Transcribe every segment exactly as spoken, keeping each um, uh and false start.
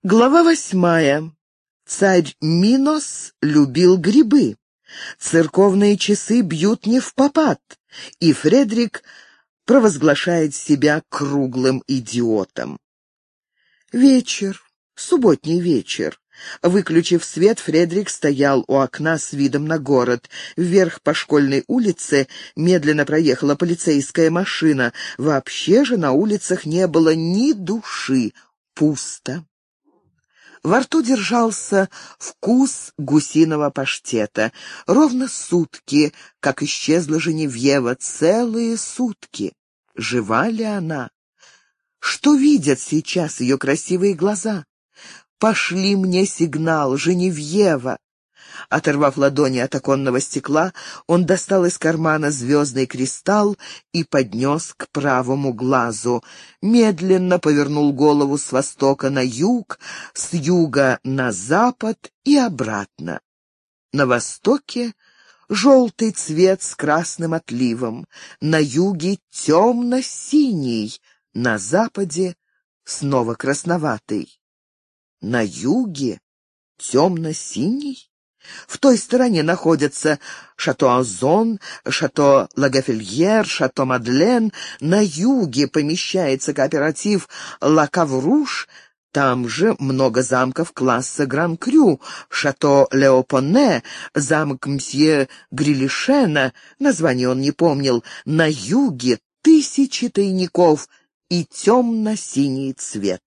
Глава восьмая. Царь Минос любил грибы. Церковные часы бьют не впопад, и Фредрик провозглашает себя круглым идиотом. Вечер, субботний вечер. Выключив свет, Фредрик стоял у окна с видом на город. Вверх по школьной улице медленно проехала полицейская машина. Вообще же на улицах не было ни души, пусто. Во рту держался вкус гусиного паштета. Ровно сутки, как исчезла Женевьева, целые сутки. Жива ли она? Что видят сейчас ее красивые глаза? «Пошли мне сигнал, Женевьева!» Оторвав ладони от оконного стекла, он достал из кармана звездный кристалл и поднес к правому глазу. Медленно повернул голову с востока на юг, с юга на запад и обратно. На востоке желтый цвет с красным отливом, на юге темно-синий, на западе снова красноватый. На юге темно-синий? В той стороне находятся шато Азон, шато Лагафельер, шато Мадлен. На юге помещается кооператив Ла Кавруш. Там же много замков класса Гран-Крю, шато Леопоне, замок мсье Грилишена, название он не помнил. На юге тысячи тайников и темно-синий цвет.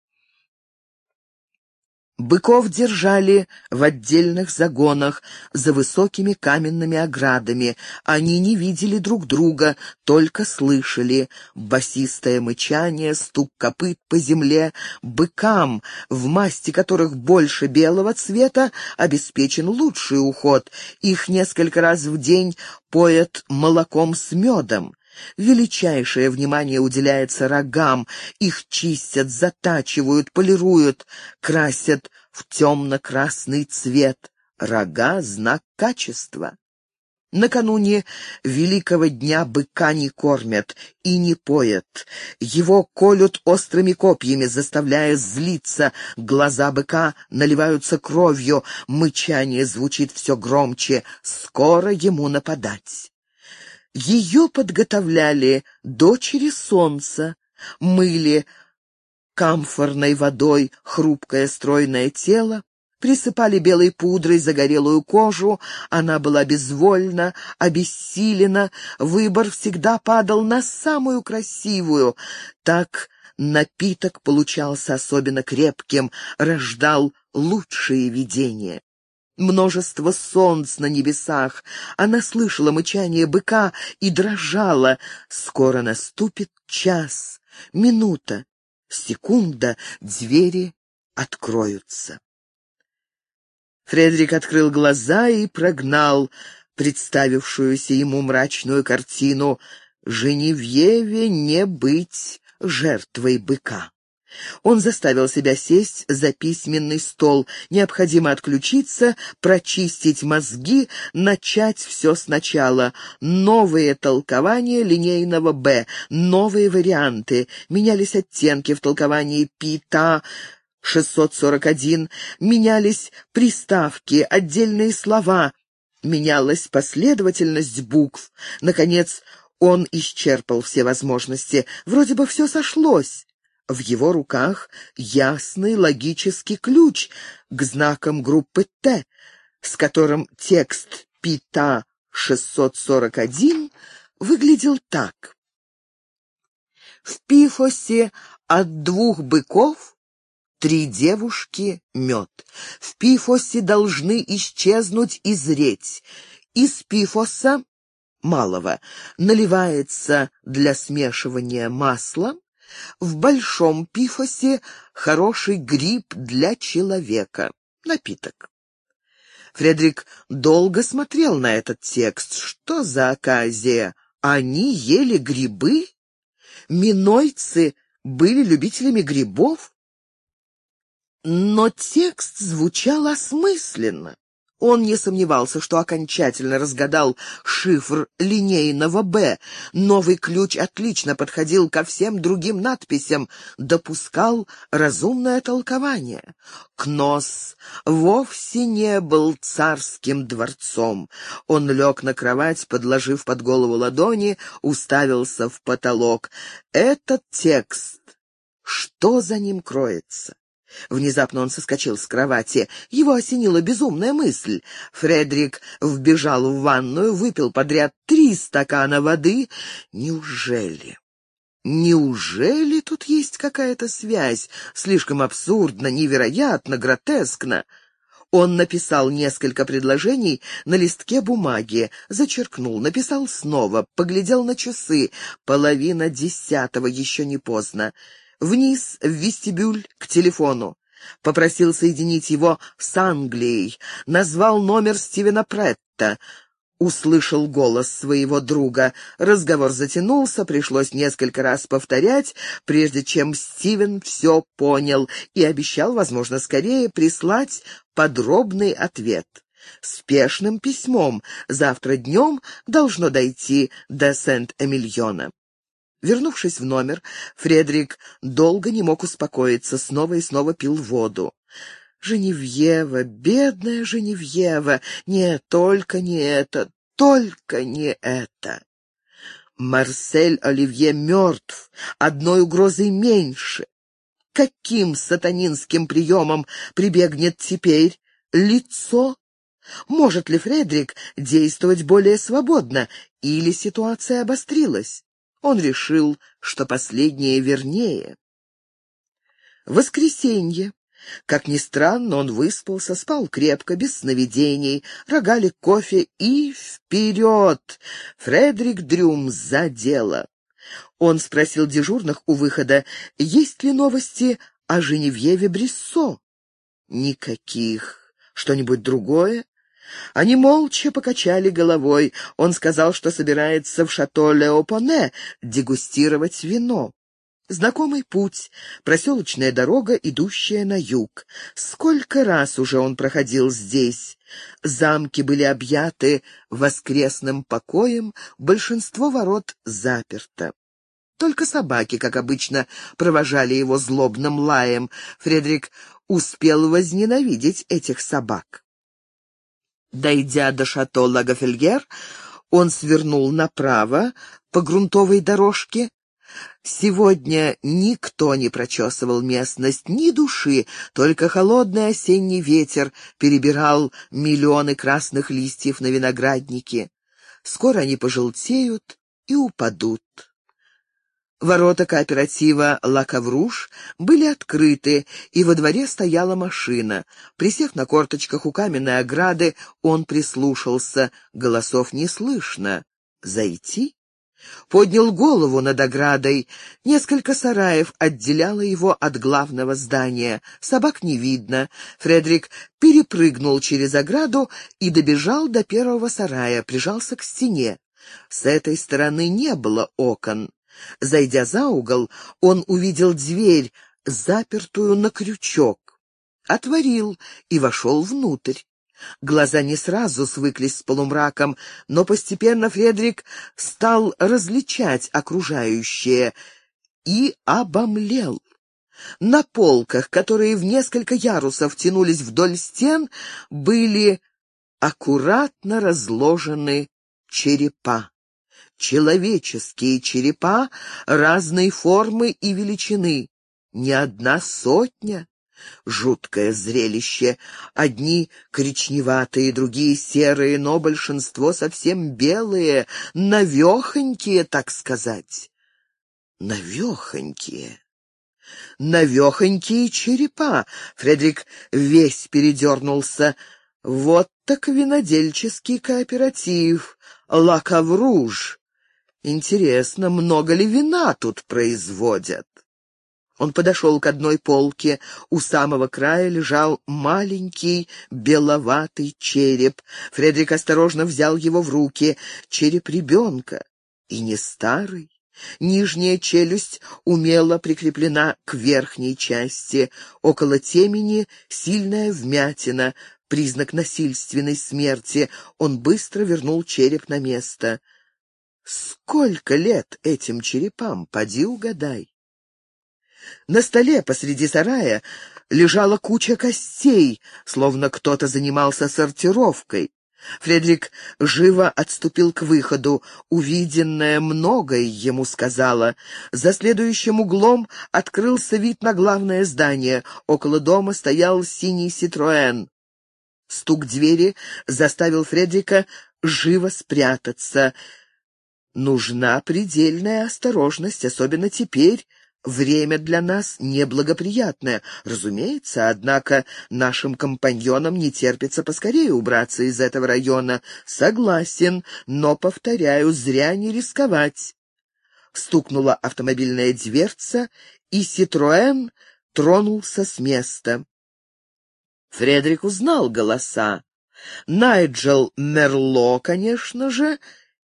Быков держали в отдельных загонах за высокими каменными оградами. Они не видели друг друга, только слышали басистое мычание, стук копыт по земле. Быкам, в масти которых больше белого цвета, обеспечен лучший уход. Их несколько раз в день поят молоком с медом. Величайшее внимание уделяется рогам, их чистят, затачивают, полируют, красят в темно-красный цвет. Рога — знак качества. Накануне великого дня быка не кормят и не поят. Его колют острыми копьями, заставляя злиться. Глаза быка наливаются кровью, мычание звучит все громче. Скоро ему нападать. Ее подготовляли дочери солнца, мыли камфорной водой хрупкое стройное тело, присыпали белой пудрой загорелую кожу. Она была безвольна, обессилена, выбор всегда падал на самую красивую. Так напиток получался особенно крепким, рождал лучшие видения. Множество солнц на небесах. Она слышала мычание быка и дрожала. Скоро наступит час, минута, секунда, двери откроются. Фредрик открыл глаза и прогнал представившуюся ему мрачную картину. Женевьеве не быть жертвой быка. Он заставил себя сесть за письменный стол. Необходимо отключиться, прочистить мозги, начать все сначала. Новые толкования линейного «Б», новые варианты. Менялись оттенки в толковании «Пита» шестьсот сорок один, менялись приставки, отдельные слова, менялась последовательность букв. Наконец, он исчерпал все возможности. Вроде бы все сошлось. В его руках ясный логический ключ к знакам группы Т, с которым текст Пита шестьсот сорок один выглядел так. В Пифосе от двух быков три девушки мед. В Пифосе должны исчезнуть и зреть. Из Пифоса, малого, наливается для смешивания масло. В большом Пифосе хороший гриб для человека. Напиток. Фредрик долго смотрел на этот текст. Что за оказия? Они ели грибы? Минойцы были любителями грибов? Но текст звучал осмысленно. Он не сомневался, что окончательно разгадал шифр линейного «Б». Новый ключ отлично подходил ко всем другим надписям, допускал разумное толкование. Кнос вовсе не был царским дворцом. Он лег на кровать, подложив под голову ладони, уставился в потолок. Этот текст, что за ним кроется? Внезапно он соскочил с кровати. Его осенила безумная мысль. Фредерик вбежал в ванную, выпил подряд три стакана воды. Неужели? Неужели тут есть какая-то связь? Слишком абсурдно, невероятно, гротескно. Он написал несколько предложений на листке бумаги, зачеркнул, написал снова, поглядел на часы. Половина десятого, еще не поздно. Вниз, в вестибюль, к телефону. Попросил соединить его с Англией. Назвал номер Стивена Претта. Услышал голос своего друга. Разговор затянулся, пришлось несколько раз повторять, прежде чем Стивен все понял и обещал, возможно, скорее прислать подробный ответ. Спешным письмом. Завтра днем должно дойти до Сент-Эмильона. Вернувшись в номер, Фредерик долго не мог успокоиться, снова и снова пил воду. Женевьева, бедная Женевьева, нет, только не это, только не это. Марсель Оливье мертв, одной угрозой меньше. Каким сатанинским приемом прибегнет теперь лицо? Может ли Фредерик действовать более свободно, или ситуация обострилась? Он решил, что последнее вернее. Воскресенье. Как ни странно, он выспался, спал крепко, без сновидений, рогалик, кофе и вперед! Фредерик Дрюм за дело. Он спросил дежурных у выхода, есть ли новости о Женевьеве Бриссо. Никаких. Что-нибудь другое? Они молча покачали головой. Он сказал, что собирается в шато Леопоне дегустировать вино. Знакомый путь, проселочная дорога, идущая на юг. Сколько раз уже он проходил здесь. Замки были объяты воскресным покоем, большинство ворот заперто. Только собаки, как обычно, провожали его злобным лаем. Фредерик успел возненавидеть этих собак. Дойдя до шато Лагофельгер, он свернул направо по грунтовой дорожке. Сегодня никто не прочесывал местность, ни души, только холодный осенний ветер перебирал миллионы красных листьев на винограднике. Скоро они пожелтеют и упадут. Ворота кооператива «Ла Кавруш» были открыты, и во дворе стояла машина. Присев на корточках у каменной ограды, он прислушался. Голосов не слышно. Зайти? Поднял голову над оградой. Несколько сараев отделяло его от главного здания. Собак не видно. Фредерик перепрыгнул через ограду и добежал до первого сарая, прижался к стене. С этой стороны не было окон. Зайдя за угол, он увидел дверь, запертую на крючок. Отворил и вошел внутрь. Глаза не сразу свыклись с полумраком, но постепенно Фредерик стал различать окружающее и обомлел. На полках, которые в несколько ярусов тянулись вдоль стен, были аккуратно разложены черепа. Человеческие черепа разной формы и величины. Не одна сотня. Жуткое зрелище. Одни коричневатые, другие серые, но большинство совсем белые, навехонькие, так сказать. Навехонькие. Навехонькие черепа. Фредерик весь передернулся. Вот так винодельческий кооператив. «Ла Кавруш». Интересно, много ли вина тут производят? Он подошел к одной полке. У самого края лежал маленький беловатый череп. Фредерик осторожно взял его в руки. Череп ребенка. И не старый. Нижняя челюсть умело прикреплена к верхней части. Около темени сильная вмятина. признак насильственной смерти. Он быстро вернул череп на место. Сколько лет этим черепам, поди угадай. На столе посреди сарая лежала куча костей, словно кто-то занимался сортировкой. Фредрик живо отступил к выходу. Увиденное многое ему сказала. За следующим углом открылся вид на главное здание. Около дома стоял синий «Ситроэн». Стук двери заставил Фредрика живо спрятаться. Нужна предельная осторожность, особенно теперь. Время для нас неблагоприятное. Разумеется, однако нашим компаньонам не терпится поскорее убраться из этого района. Согласен, но, повторяю, зря не рисковать. Стукнула автомобильная дверца, и «Ситроэн» тронулся с места. Фредрик узнал голоса. Найджел Мерло, конечно же,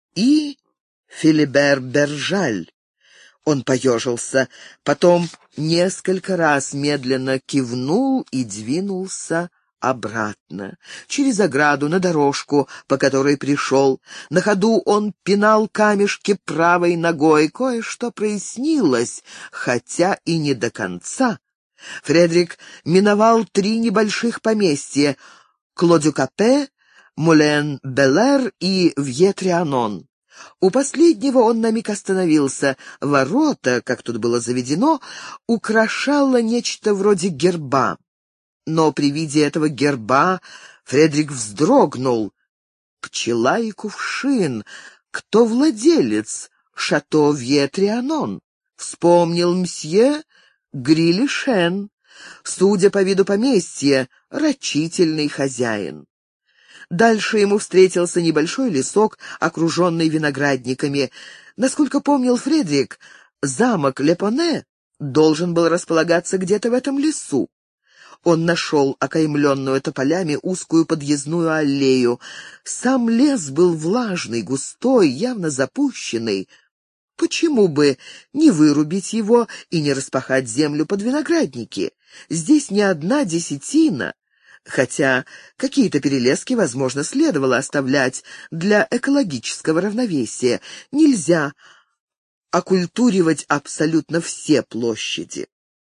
и Филибер Бержаль. Он поежился, потом несколько раз медленно кивнул и двинулся обратно, через ограду на дорожку, по которой пришел. На ходу он пинал камешки правой ногой. Кое-что прояснилось, хотя и не до конца. Фредрик миновал три небольших поместья — Клодюкапе, Мулен-Белэр и Вье-Трианон. У последнего он на миг остановился. Ворота, как тут было заведено, украшало нечто вроде герба. Но при виде этого герба Фредрик вздрогнул. Пчела и кувшин. Кто владелец? Шато Вье-Трианон. Вспомнил мсье Грилишен. Судя по виду поместья, рачительный хозяин. Дальше ему встретился небольшой лесок, окруженный виноградниками. Насколько помнил Фредрик, замок Лепоне должен был располагаться где-то в этом лесу. Он нашел окаймленную тополями узкую подъездную аллею. Сам лес был влажный, густой, явно запущенный. Почему бы не вырубить его и не распахать землю под виноградники? Здесь не одна десятина. Хотя какие-то перелески, возможно, следовало оставлять для экологического равновесия. Нельзя окультуривать абсолютно все площади.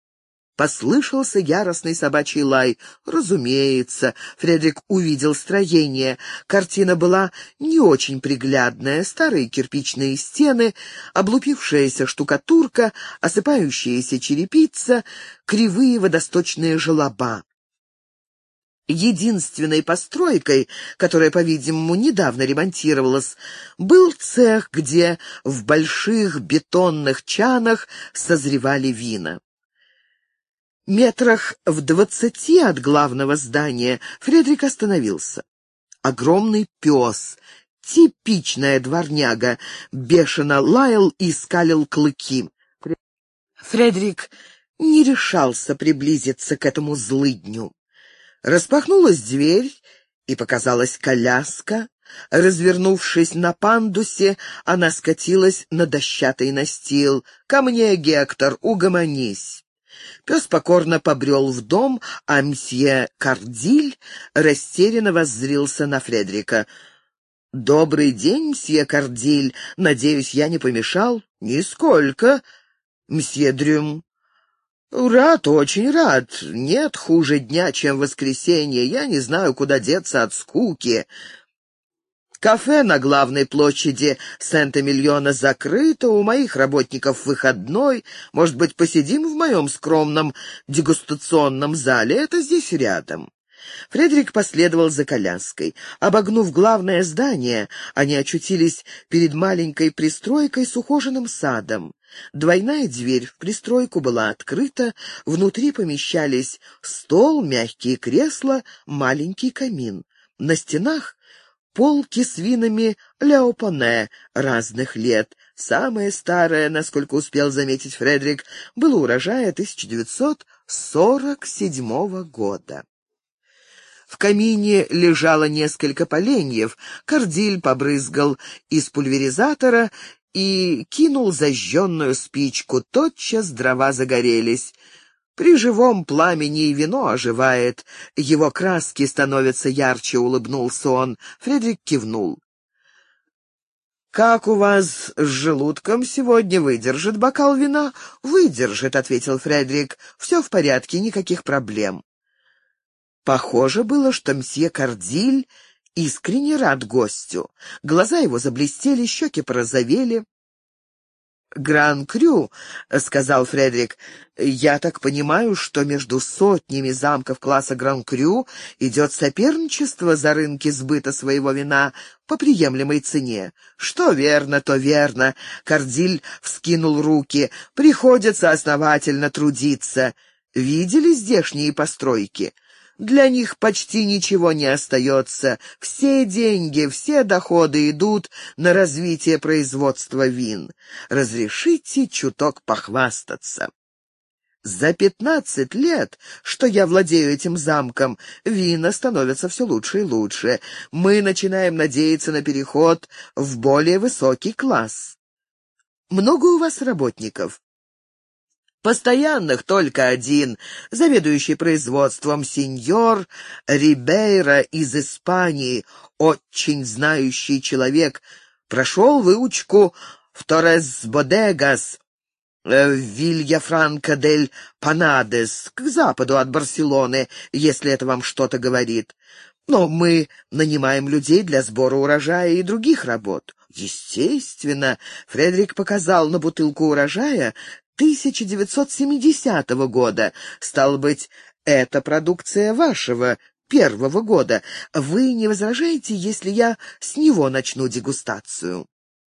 Послышался яростный собачий лай. Разумеется, Фредрик увидел строение. Картина была не очень приглядная. Старые кирпичные стены, облупившаяся штукатурка, осыпающаяся черепица, кривые водосточные желоба. Единственной постройкой, которая, по-видимому, недавно ремонтировалась, был цех, где в больших бетонных чанах созревали вина. Метрах в двадцати от главного здания Фредрик остановился. Огромный пес, типичная дворняга, бешено лаял и скалил клыки. Фредрик не решался приблизиться к этому злыдню. Распахнулась дверь, и показалась коляска. Развернувшись на пандусе, она скатилась на дощатый настил. «Ко мне, Гектор, угомонись!» Пес покорно побрел в дом, а мсье Кардиль растерянно воззрился на Фредрика. «Добрый день, мсье Кардиль. Надеюсь, я не помешал?» «Нисколько, мсье Дрюм». «Рад, очень рад. Нет хуже дня, чем воскресенье. Я не знаю, куда деться от скуки. Кафе на главной площади Сент-Эмильона закрыто, у моих работников выходной. Может быть, посидим в моем скромном дегустационном зале? Это здесь рядом». Фредрик последовал за коляской. Обогнув главное здание, они очутились перед маленькой пристройкой с ухоженным садом. Двойная дверь в пристройку была открыта, внутри помещались стол, мягкие кресла, маленький камин. На стенах полки с винами Леопоне разных лет. Самое старое, насколько успел заметить Фредрик, было урожая тысяча девятьсот сорок седьмого года. В камине лежало несколько поленьев. Кардиль побрызгал из пульверизатора и кинул зажженную спичку. Тотчас дрова загорелись. При живом пламени и вино оживает, его краски становятся ярче», — улыбнулся он. Фредрик кивнул. «Как у вас с желудком сегодня? Выдержит бокал вина?» «Выдержит», — ответил Фредрик. «Все в порядке, никаких проблем». Похоже было, что мсье Кардиль искренне рад гостю. Глаза его заблестели, щеки порозовели. «Гран-Крю», — сказал Фредрик, — «я так понимаю, что между сотнями замков класса Гран-Крю идет соперничество за рынки сбыта своего вина по приемлемой цене». «Что верно, то верно», — Кардиль вскинул руки, — «приходится основательно трудиться. Видели здешние постройки? Для них почти ничего не остается. Все деньги, все доходы идут на развитие производства вин. Разрешите чуток похвастаться. За пятнадцать лет, что я владею этим замком, вина становятся все лучше и лучше. Мы начинаем надеяться на переход в более высокий класс. Много у вас работников?» «Постоянных только один, заведующий производством, сеньор Рибейро из Испании, очень знающий человек, прошел выучку в Торрес-Бодегас, в Вильяфранко-дель-Панадес, к западу от Барселоны, если это вам что-то говорит. Но мы нанимаем людей для сбора урожая и других работ». Естественно, Фредрик показал на бутылку урожая тысяча девятьсот семидесятого года. Стало быть, это продукция вашего первого года. Вы не возражаете, если я с него начну дегустацию?»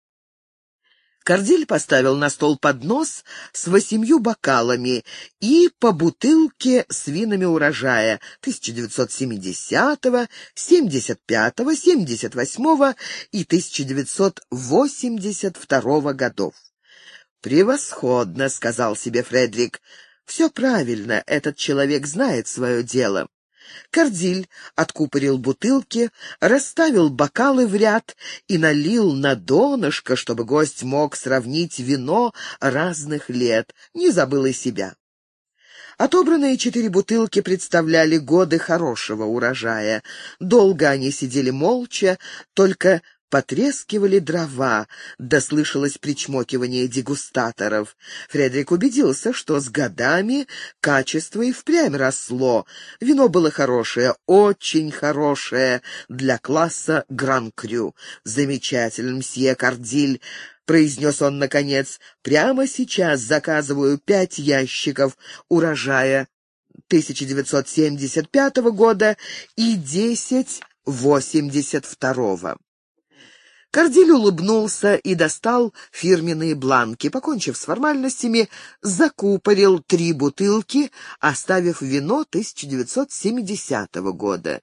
Кардиль поставил на стол поднос с восемью бокалами и по бутылке с винами урожая тысяча девятьсот семидесятого, семьдесят пятого, семьдесят восьмого и тысяча девятьсот восемьдесят второго годов. «Превосходно», — сказал себе Фредрик. «Все правильно, этот человек знает свое дело». Кардиль откупорил бутылки, расставил бокалы в ряд и налил на донышко, чтобы гость мог сравнить вино разных лет, не забыл и себя. Отобранные четыре бутылки представляли годы хорошего урожая. Долго они сидели молча, только потрескивали дрова, да слышалось причмокивание дегустаторов. Фредрик убедился, что с годами качество и впрямь росло. Вино было хорошее, очень хорошее для класса Гран-Крю. «Замечательно, мсье Кардиль», — произнес он наконец, — «прямо сейчас заказываю пять ящиков урожая тысяча девятьсот семьдесят пятого года и десять восемьдесят второго». Кардиль улыбнулся и достал фирменные бланки. Покончив с формальностями, закупорил три бутылки, оставив вино тысяча девятьсот семидесятого года.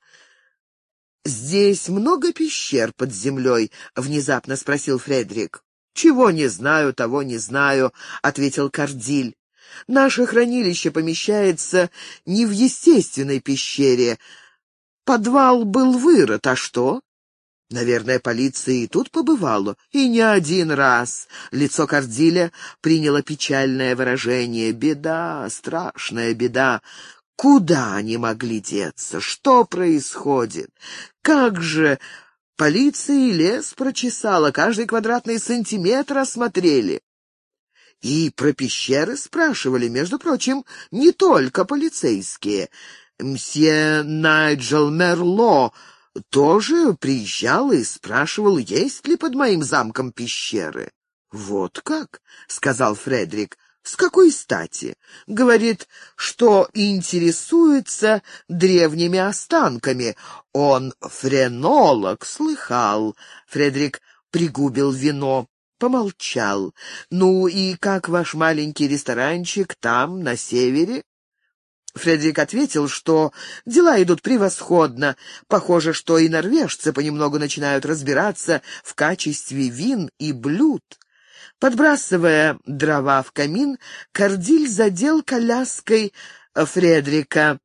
«Здесь много пещер под землей?» — внезапно спросил Фредрик. «Чего не знаю, того не знаю», — ответил Кардиль. «Наше хранилище помещается не в естественной пещере. Подвал был вырыт, а что?» «Наверное, полиция и тут побывала, и не один раз». Лицо Кардиля приняло печальное выражение. «Беда, страшная беда. Куда они могли деться? Что происходит? Как же полиция и лес прочесала, каждый квадратный сантиметр осмотрели». И про пещеры спрашивали, между прочим, не только полицейские. Мсье Найджел Мерло тоже приезжал и спрашивал, есть ли под моим замком пещеры. «Вот как?» — сказал Фредрик. «С какой стати?» «Говорит, что интересуется древними останками. Он френолог, слыхал». Фредрик пригубил вино, помолчал. «Ну и как ваш маленький ресторанчик там, на севере?» Фредрик ответил, что дела идут превосходно. Похоже, что и норвежцы понемногу начинают разбираться в качестве вин и блюд. Подбрасывая дрова в камин, Кардиль задел коляской Фредрика.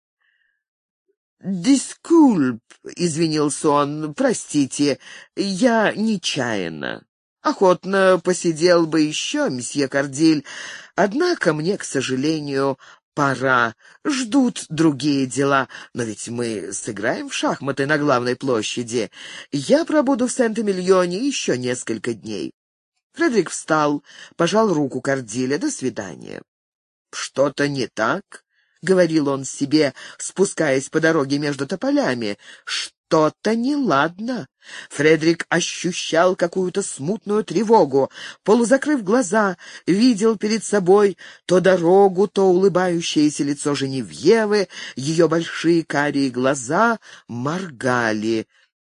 «Дискульп», — извинился он, — «простите, я нечаянно». «Охотно посидел бы еще, месье Кардиль, однако мне, к сожалению, Пора. Ждут другие дела. Но ведь мы сыграем в шахматы на главной площади. Я пробуду в Сент-Эмильоне еще несколько дней». Фредерик встал, пожал руку Кордиле. «До свидания». «Что-то не так?» — говорил он себе, спускаясь по дороге между тополями. «Что-то неладно». Фредерик ощущал какую-то смутную тревогу. Полузакрыв глаза, видел перед собой то дорогу, то улыбающееся лицо Женевьевы, ее большие карие глаза моргали.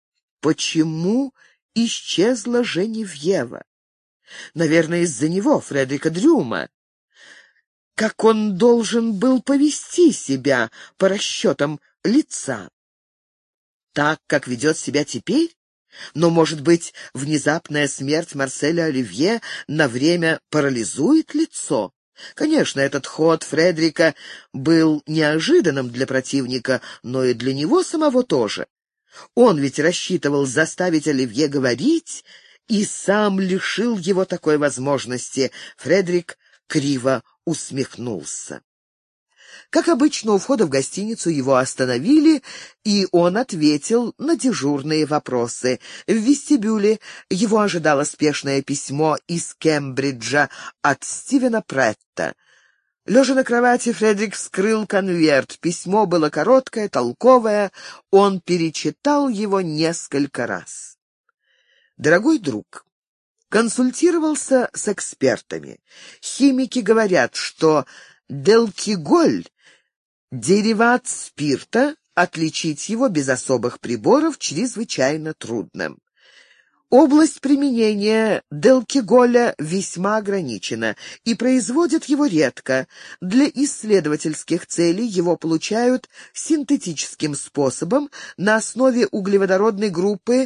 Почему исчезла Женевьева? Наверное, из-за него, Фредерика Дрюма. Как он должен был повести себя по расчетам лица? Так, как ведет себя теперь? Но, может быть, внезапная смерть Марселя Оливье на время парализует лицо? Конечно, этот ход Фредерика был неожиданным для противника, но и для него самого тоже. Он ведь рассчитывал заставить Оливье говорить, и сам лишил его такой возможности. Фредерик криво усмехнулся. Как обычно, у входа в гостиницу его остановили, и он ответил на дежурные вопросы. В вестибюле его ожидало спешное письмо из Кембриджа от Стивена Претта. Лежа на кровати, Фредерик вскрыл конверт. Письмо было короткое, толковое. Он перечитал его несколько раз. «Дорогой друг, консультировался с экспертами. Химики говорят, что делкиголь — дериват спирта, отличить его без особых приборов чрезвычайно трудно. Область применения делкиголя весьма ограничена, и производят его редко. Для исследовательских целей его получают синтетическим способом на основе углеводородной группы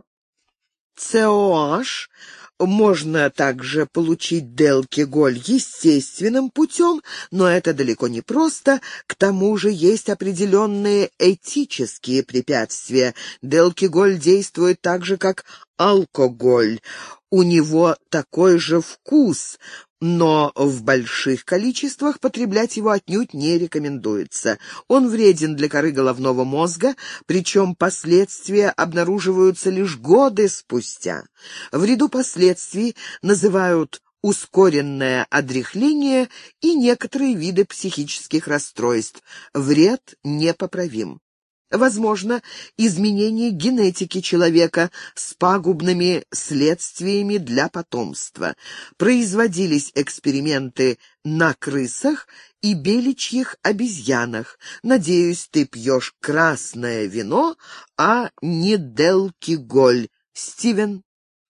СОH. Можно также получить делкиголь естественным путем, но это далеко не просто. К тому же есть определенные этические препятствия. Делкиголь действует так же, как алкоголь. У него такой же вкус, но в больших количествах потреблять его отнюдь не рекомендуется. Он вреден для коры головного мозга, причем последствия обнаруживаются лишь годы спустя. В ряду последствий называют ускоренное одряхление и некоторые виды психических расстройств. Вред непоправим. Возможно, изменение генетики человека с пагубными следствиями для потомства. Производились эксперименты на крысах и беличьих обезьянах. Надеюсь, ты пьешь красное вино, а не делкиголь. Стивен.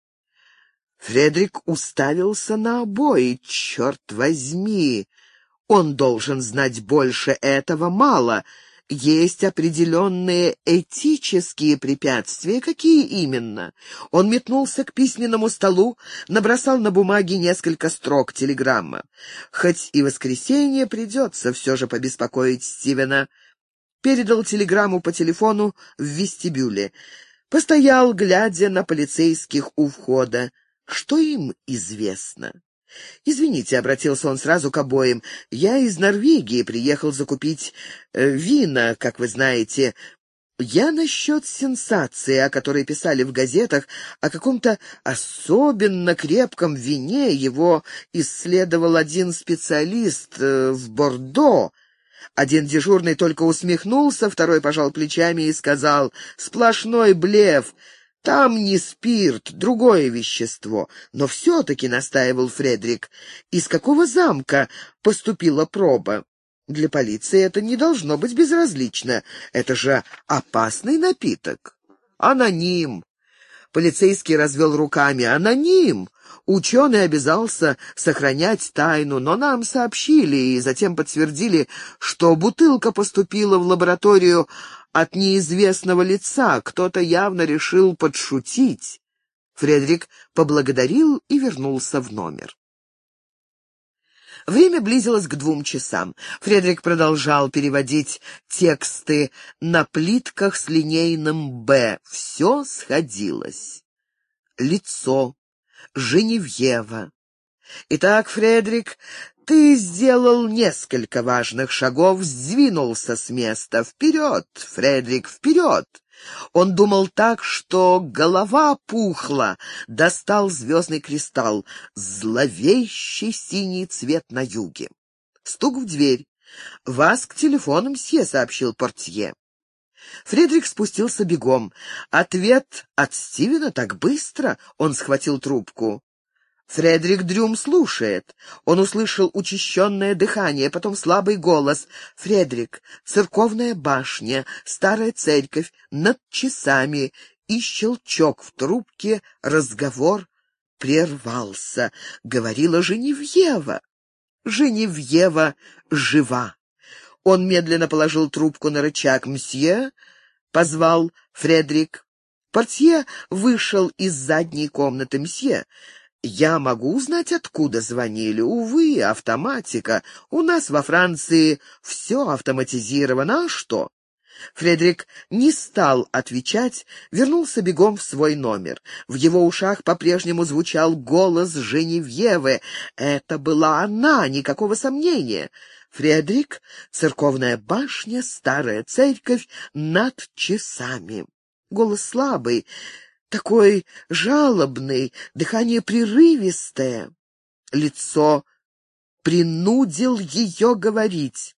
Фредерик уставился на обои. Черт возьми! Он должен знать больше, этого мало. Есть определенные этические препятствия. Какие именно? Он метнулся к письменному столу, набросал на бумаге несколько строк телеграмма. Хоть и воскресенье, придется все же побеспокоить Стивена. Передал телеграмму по телефону в вестибюле. Постоял, глядя на полицейских у входа. Что им известно? «Извините», — обратился он сразу к обоим, — «я из Норвегии приехал закупить э, вина, как вы знаете. Я насчет сенсации, о которой писали в газетах, о каком-то особенно крепком вине. Его исследовал один специалист э, в Бордо». Один дежурный только усмехнулся, второй пожал плечами и сказал: «Сплошной блеф. Там не спирт, другое вещество». Но все-таки, настаивал Фредерик, из какого замка поступила проба? Для полиции это не должно быть безразлично. Это же опасный напиток. Аноним. Полицейский развел руками. Аноним. Ученый обязался сохранять тайну, но нам сообщили и затем подтвердили, что бутылка поступила в лабораторию от неизвестного лица. Кто-то явно решил подшутить. Фредерик поблагодарил и вернулся в номер. Время близилось к двум часам. Фредерик продолжал переводить тексты на плитках с линейным «Б». Все сходилось. Лицо. Женевьева. Итак, Фредерик, Ты сделал несколько важных шагов, сдвинулся с места. Вперед, Фредрик, вперед! Он думал так, что голова пухла, достал звездный кристалл, зловещий синий цвет на юге. Стук в дверь. «Вас к телефону, мсье», — сообщил портье. Фредрик спустился бегом. Ответ от Стивена так быстро. Он схватил трубку. Фредерик Дрюм слушает. Он услышал учащенное дыхание, потом слабый голос. «Фредерик, церковная башня, старая церковь, над часами». И щелчок в трубке, разговор прервался. Говорила Женевьева. Женевьева жива. Он медленно положил трубку на рычаг. «Мсье?» — позвал Фредерик. Портье вышел из задней комнаты. «Мсье, я могу узнать, откуда звонили? Увы, автоматика. У нас во Франции все автоматизировано. А что?» Фредерик не стал отвечать, вернулся бегом в свой номер. В его ушах по-прежнему звучал голос Женевьевы. Это была она, никакого сомнения. Фредерик, церковная башня, старая церковь, над часами. Голос слабый, такой жалобный, дыхание прерывистое. Лицо принудил ее говорить.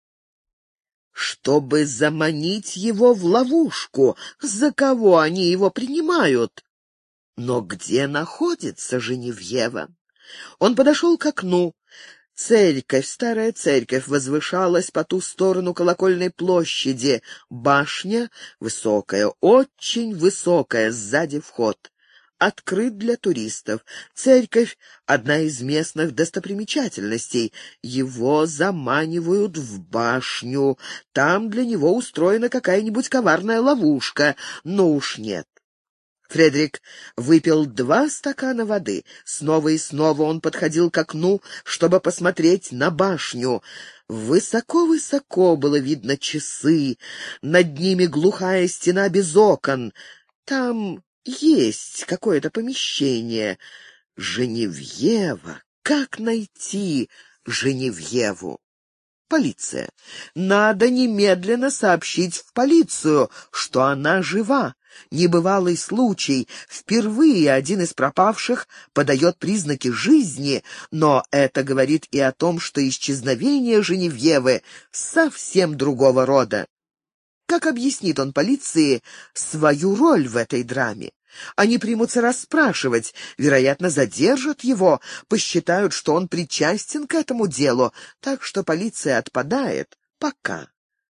Чтобы заманить его в ловушку, за кого они его принимают? Но где находится Женевьева? Он подошел к окну. Церковь, старая церковь, возвышалась по ту сторону колокольной площади. Башня высокая, очень высокая, сзади вход. Открыт для туристов. Церковь — одна из местных достопримечательностей. Его заманивают в башню. Там для него устроена какая-нибудь коварная ловушка. Но уж нет. Фредерик выпил два стакана воды. Снова и снова он подходил к окну, чтобы посмотреть на башню. Высоко-высоко было видно часы. Над ними глухая стена без окон. Там есть какое-то помещение. Женевьева. Как найти Женевьеву? Полиция. Надо немедленно сообщить в полицию, что она жива. Небывалый случай. Впервые один из пропавших подает признаки жизни, но это говорит и о том, что исчезновение Женевьевы совсем другого рода. Как объяснит он полиции свою роль в этой драме? Они примутся расспрашивать, вероятно, задержат его, посчитают, что он причастен к этому делу, так что полиция отпадает пока.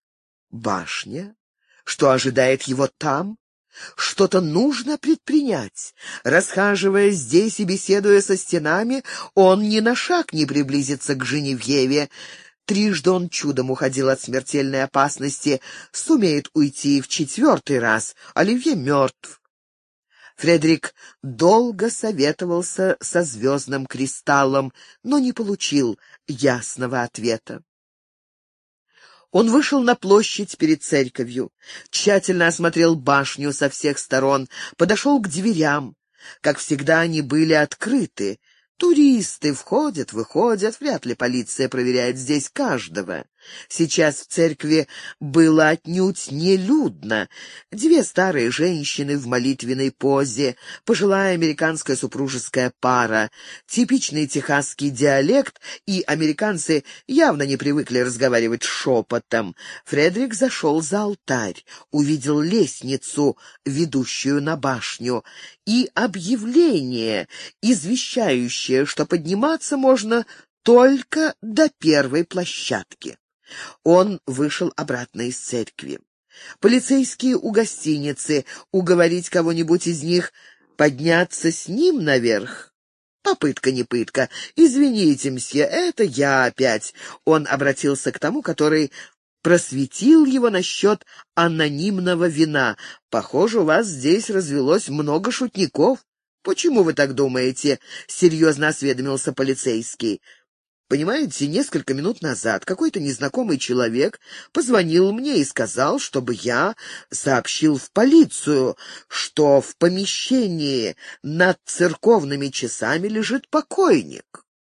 Башня? Что ожидает его там? Что-то нужно предпринять. Расхаживая здесь и беседуя со стенами, он ни на шаг не приблизится к Женевьеве. Трижды он чудом уходил от смертельной опасности, сумеет уйти в четвертый раз. Оливье мертв. Фредерик долго советовался со звездным кристаллом, но не получил ясного ответа. Он вышел на площадь перед церковью, тщательно осмотрел башню со всех сторон, подошел к дверям. Как всегда, они были открыты. Туристы входят, выходят, вряд ли полиция проверяет здесь каждого. Сейчас в церкви было отнюдь нелюдно. Две старые женщины в молитвенной позе, пожилая американская супружеская пара, типичный техасский диалект, и американцы явно не привыкли разговаривать шепотом. Фредерик зашел за алтарь, увидел лестницу, ведущую на башню, и объявление, извещающее, что подниматься можно только до первой площадки. Он вышел обратно из церкви. Полицейские у гостиницы, уговорить кого-нибудь из них подняться с ним наверх. Попытка не пытка. «Извините, мсье, это я опять». Он обратился к тому, который просветил его насчет анонимного вина. «Похоже, у вас здесь развелось много шутников». «Почему вы так думаете?» — серьезно осведомился полицейский. «Понимаете, несколько минут назад какой-то незнакомый человек позвонил мне и сказал, чтобы я сообщил в полицию, что в помещении над церковными часами лежит покойник».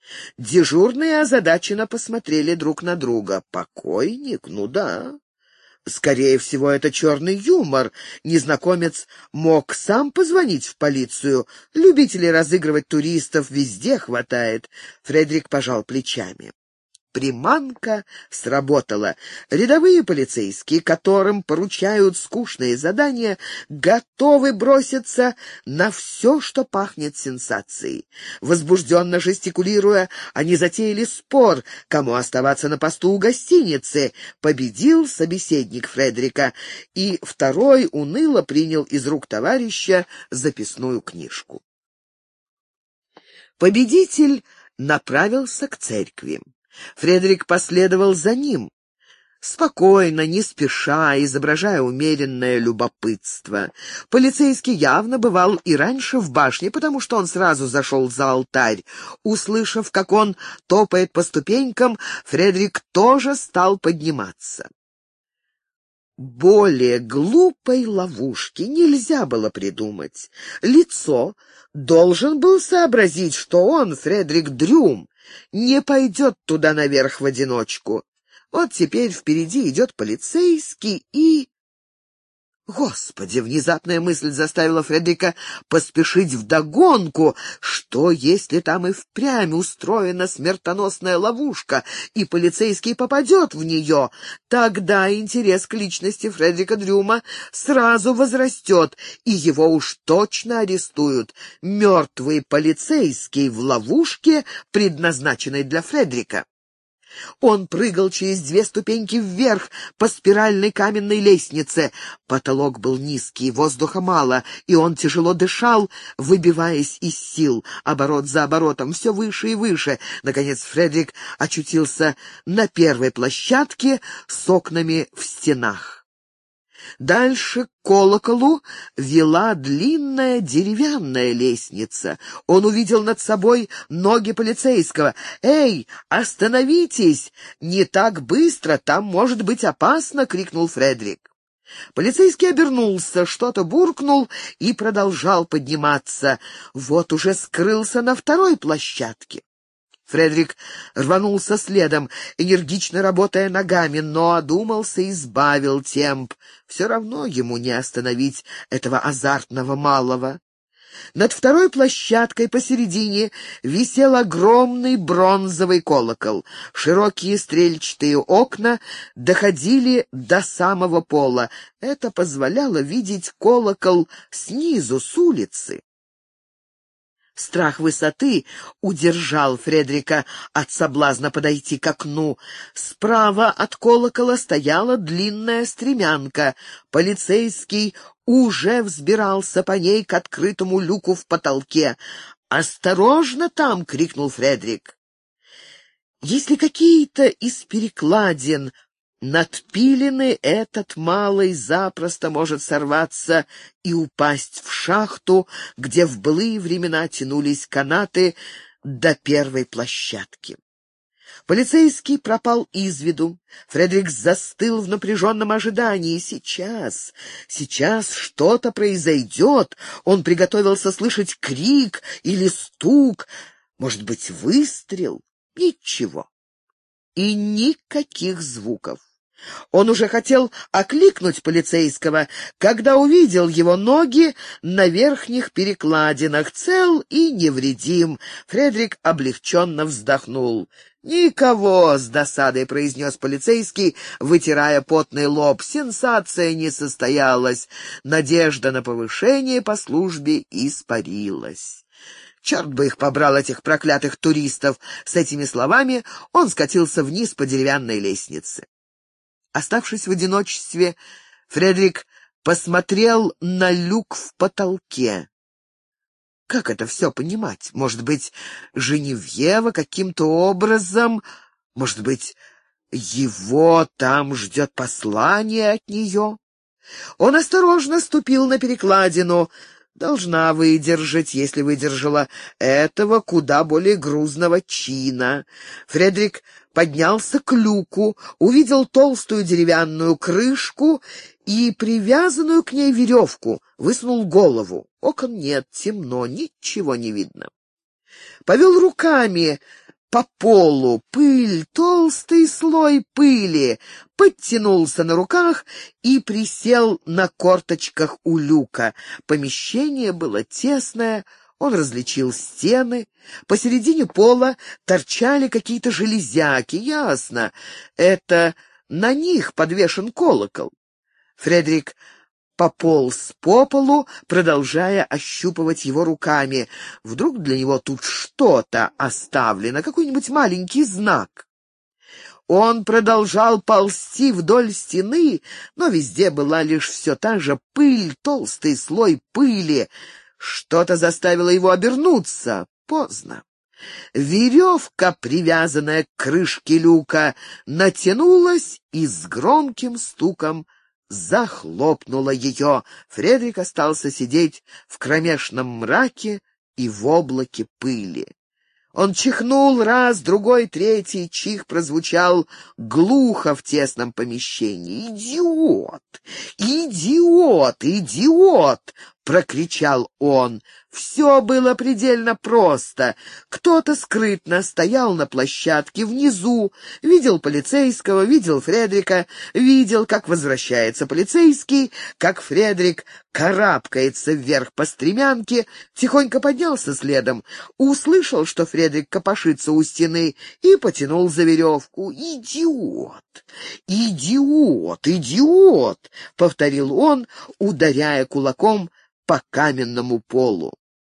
Дежурные озадаченно посмотрели друг на друга. «Покойник? Ну да». Скорее всего, это черный юмор. Незнакомец мог сам позвонить в полицию. Любителей разыгрывать туристов везде хватает. Фредерик пожал плечами. Приманка сработала. Рядовые полицейские, которым поручают скучные задания, готовы броситься на все, что пахнет сенсацией. Возбужденно жестикулируя, они затеяли спор, кому оставаться на посту у гостиницы. Победил собеседник Фредерика, и второй уныло принял из рук товарища записную книжку. Победитель направился к церкви. Фредерик последовал за ним, спокойно, не спеша, изображая умеренное любопытство. Полицейский явно бывал и раньше в башне, потому что он сразу зашел за алтарь. Услышав, как он топает по ступенькам, Фредерик тоже стал подниматься. Более глупой ловушки нельзя было придумать. Лицо должен был сообразить, что он, Фредерик Дрюм, не пойдет туда наверх в одиночку. Вот теперь впереди идет полицейский и... Господи, внезапная мысль заставила Фредерика поспешить вдогонку. Что, если там и впрямь устроена смертоносная ловушка, и полицейский попадет в нее? Тогда интерес к личности Фредерика Дрюма сразу возрастет, и его уж точно арестуют. Мертвый полицейский в ловушке, предназначенной для Фредерика. Он прыгал через две ступеньки вверх по спиральной каменной лестнице. Потолок был низкий, воздуха мало, и он тяжело дышал, выбиваясь из сил. Оборот за оборотом, все выше и выше. Наконец Фредерик очутился на первой площадке с окнами в стенах. Дальше к колоколу вела длинная деревянная лестница. Он увидел над собой ноги полицейского. «Эй, остановитесь! Не так быстро, там может быть опасно!» — крикнул Фредерик. Полицейский обернулся, что-то буркнул и продолжал подниматься. Вот уже скрылся на второй площадке. Фредерик рванулся следом, энергично работая ногами, но одумался и сбавил темп. Все равно ему не остановить этого азартного малого. Над второй площадкой посередине висел огромный бронзовый колокол. Широкие стрельчатые окна доходили до самого пола. Это позволяло видеть колокол снизу, с улицы. Страх высоты удержал Фредерика от соблазна подойти к окну. Справа от колокола стояла длинная стремянка. Полицейский уже взбирался по ней к открытому люку в потолке. «Осторожно там!» — крикнул Фредерик. Если какие-то из перекладин надпилены, этот малый запросто может сорваться и упасть в шахту, где в былые времена тянулись канаты до первой площадки. Полицейский пропал из виду. Фредерик застыл в напряженном ожидании. Сейчас, сейчас что-то произойдет. Он приготовился слышать крик или стук, может быть, выстрел. Ничего. И никаких звуков. Он уже хотел окликнуть полицейского, когда увидел его ноги на верхних перекладинах, цел и невредим. Фредерик облегченно вздохнул. «Никого!» — с досадой произнес полицейский, вытирая потный лоб. Сенсация не состоялась. Надежда на повышение по службе испарилась. Черт бы их побрал, этих проклятых туристов! С этими словами он скатился вниз по деревянной лестнице. Оставшись в одиночестве, Фредерик посмотрел на люк в потолке. Как это все понимать? Может быть, Женевьева каким-то образом... Может быть, его там ждет послание от нее? Он осторожно ступил на перекладину. Должна выдержать, если выдержала этого куда более грузного чина. Фредерик поднялся к люку, увидел толстую деревянную крышку и привязанную к ней веревку, высунул голову. Окон нет, темно, ничего не видно. Повел руками по полу пыль, толстый слой пыли, подтянулся на руках и присел на корточках у люка. Помещение было тесное, он различил стены. Посередине пола торчали какие-то железяки. Ясно, это на них подвешен колокол. Фредерик пополз по полу, продолжая ощупывать его руками. Вдруг для него тут что-то оставлено, какой-нибудь маленький знак. Он продолжал ползти вдоль стены, но везде была лишь все та же пыль, толстый слой пыли. Что-то заставило его обернуться. Поздно. Веревка, привязанная к крышке люка, натянулась и с громким стуком захлопнула ее. Фредерик остался сидеть в кромешном мраке и в облаке пыли. Он чихнул раз, другой, третий. Чих прозвучал глухо в тесном помещении. «Идиот! Идиот! Идиот!» — прокричал он. Все было предельно просто. Кто-то скрытно стоял на площадке внизу, видел полицейского, видел Фредерика, видел, как возвращается полицейский, как Фредерик карабкается вверх по стремянке, тихонько поднялся следом, услышал, что Фредерик копошится у стены, и потянул за веревку. «Идиот! Идиот! Идиот!» — повторил он, ударяя кулаком по каменному полу.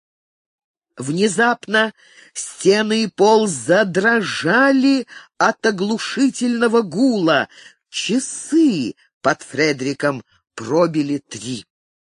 Внезапно стены и пол задрожали от оглушительного гула. Часы под Фредериком пробили три.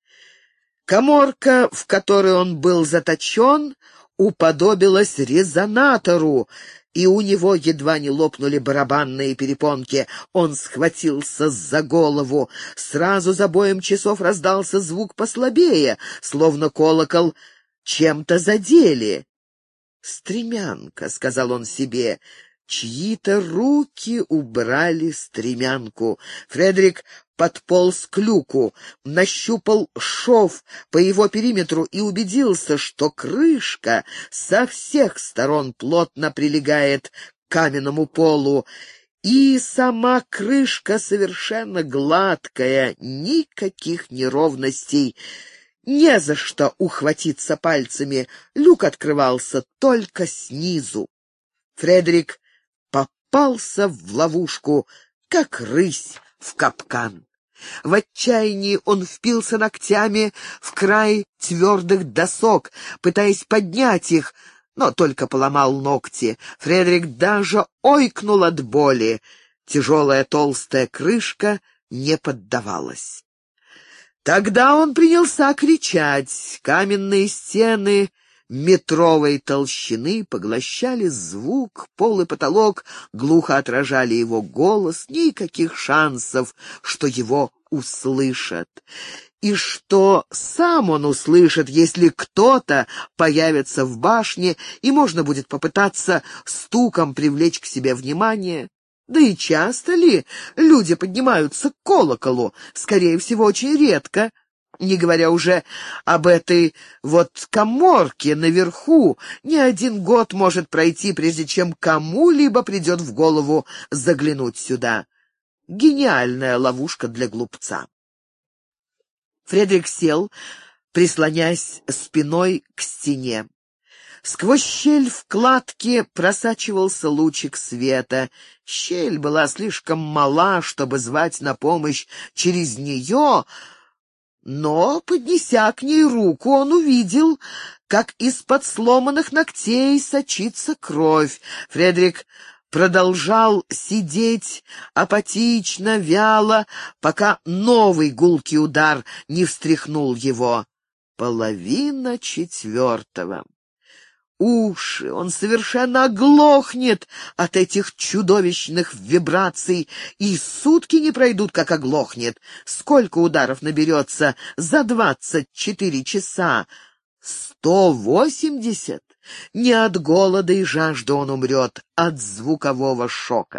Каморка, в которой он был заточен, уподобилась резонатору, и у него едва не лопнули барабанные перепонки. Он схватился за голову. Сразу за боем часов раздался звук послабее, словно колокол чем-то задели. «Стремянка», — сказал он себе, — чьи-то руки убрали стремянку. Фредерик подполз к люку, нащупал шов по его периметру и убедился, что крышка со всех сторон плотно прилегает к каменному полу, и сама крышка совершенно гладкая, никаких неровностей. Не за что ухватиться пальцами, люк открывался только снизу. Фредерик попался в ловушку, как рысь в капкан. В отчаянии он впился ногтями в край твердых досок, пытаясь поднять их, но только поломал ногти. Фредерик даже ойкнул от боли. Тяжелая толстая крышка не поддавалась. Тогда он принялся кричать. Каменные стены метровой толщины поглощали звук, пол и потолок глухо отражали его голос. Никаких шансов, что его услышат. И что сам он услышит, если кто-то появится в башне, и можно будет попытаться стуком привлечь к себе внимание. Да и часто ли люди поднимаются к колоколу? Скорее всего, очень редко. Не говоря уже об этой вот каморке наверху, ни один год может пройти, прежде чем кому-либо придет в голову заглянуть сюда. Гениальная ловушка для глупца. Фредерик сел, прислонясь спиной к стене. Сквозь щель в кладке просачивался лучик света. Щель была слишком мала, чтобы звать на помощь через нее, но, поднеся к ней руку, он увидел, как из-под сломанных ногтей сочится кровь. Фредерик продолжал сидеть апатично, вяло, пока новый гулкий удар не встряхнул его. Половина четвертого. Уши, он совершенно оглохнет от этих чудовищных вибраций, и сутки не пройдут, как оглохнет. Сколько ударов наберется за двадцать четыре часа? Сто восемьдесят? Не от голода и жажды он умрет, от звукового шока.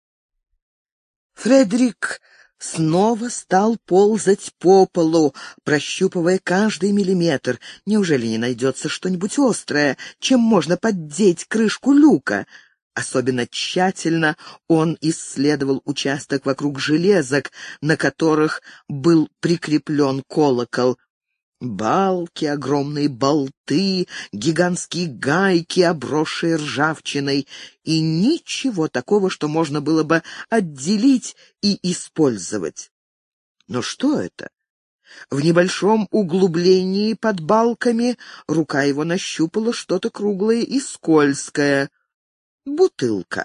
Фредерик снова стал ползать по полу, прощупывая каждый миллиметр. Неужели не найдется что-нибудь острое, чем можно поддеть крышку люка? Особенно тщательно он исследовал участок вокруг железок, на которых был прикреплен колокол. Балки, огромные болты, гигантские гайки, обросшие ржавчиной, и ничего такого, что можно было бы отделить и использовать. Но что это? В небольшом углублении под балками рука его нащупала что-то круглое и скользкое. Бутылка.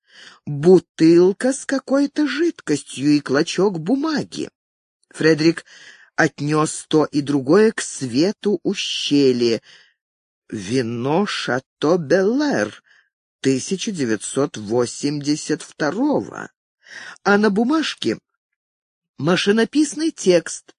Бутылка с какой-то жидкостью и клочок бумаги. Фредерик отнес то и другое к свету ущелья. Вино «Шато Беллэр» тысяча девятьсот восемьдесят второго. А на бумажке машинописный текст: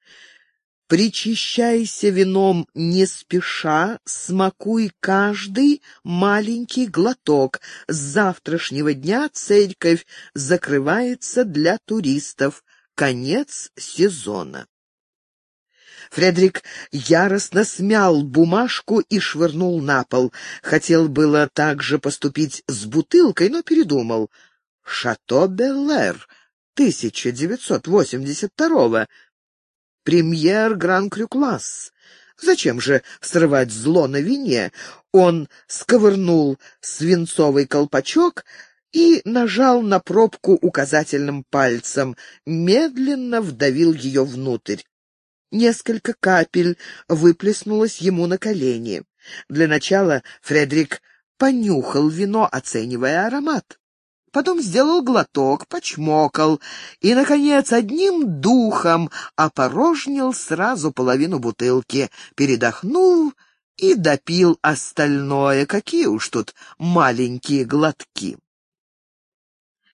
«Причащайся вином не спеша, смакуй каждый маленький глоток. С завтрашнего дня церковь закрывается для туристов. Конец сезона». Фредерик яростно смял бумажку и швырнул на пол. Хотел было также поступить с бутылкой, но передумал. «Шато Беллэр» тысяча девятьсот восемьдесят второго. Премьер Гран-Крю-класс. Зачем же срывать зло на вине? Он сковырнул свинцовый колпачок и нажал на пробку указательным пальцем, медленно вдавил ее внутрь. Несколько капель выплеснулось ему на колени. Для начала Фредерик понюхал вино, оценивая аромат. Потом сделал глоток, почмокал и, наконец, одним духом опорожнил сразу половину бутылки, передохнул и допил остальное. Какие уж тут маленькие глотки!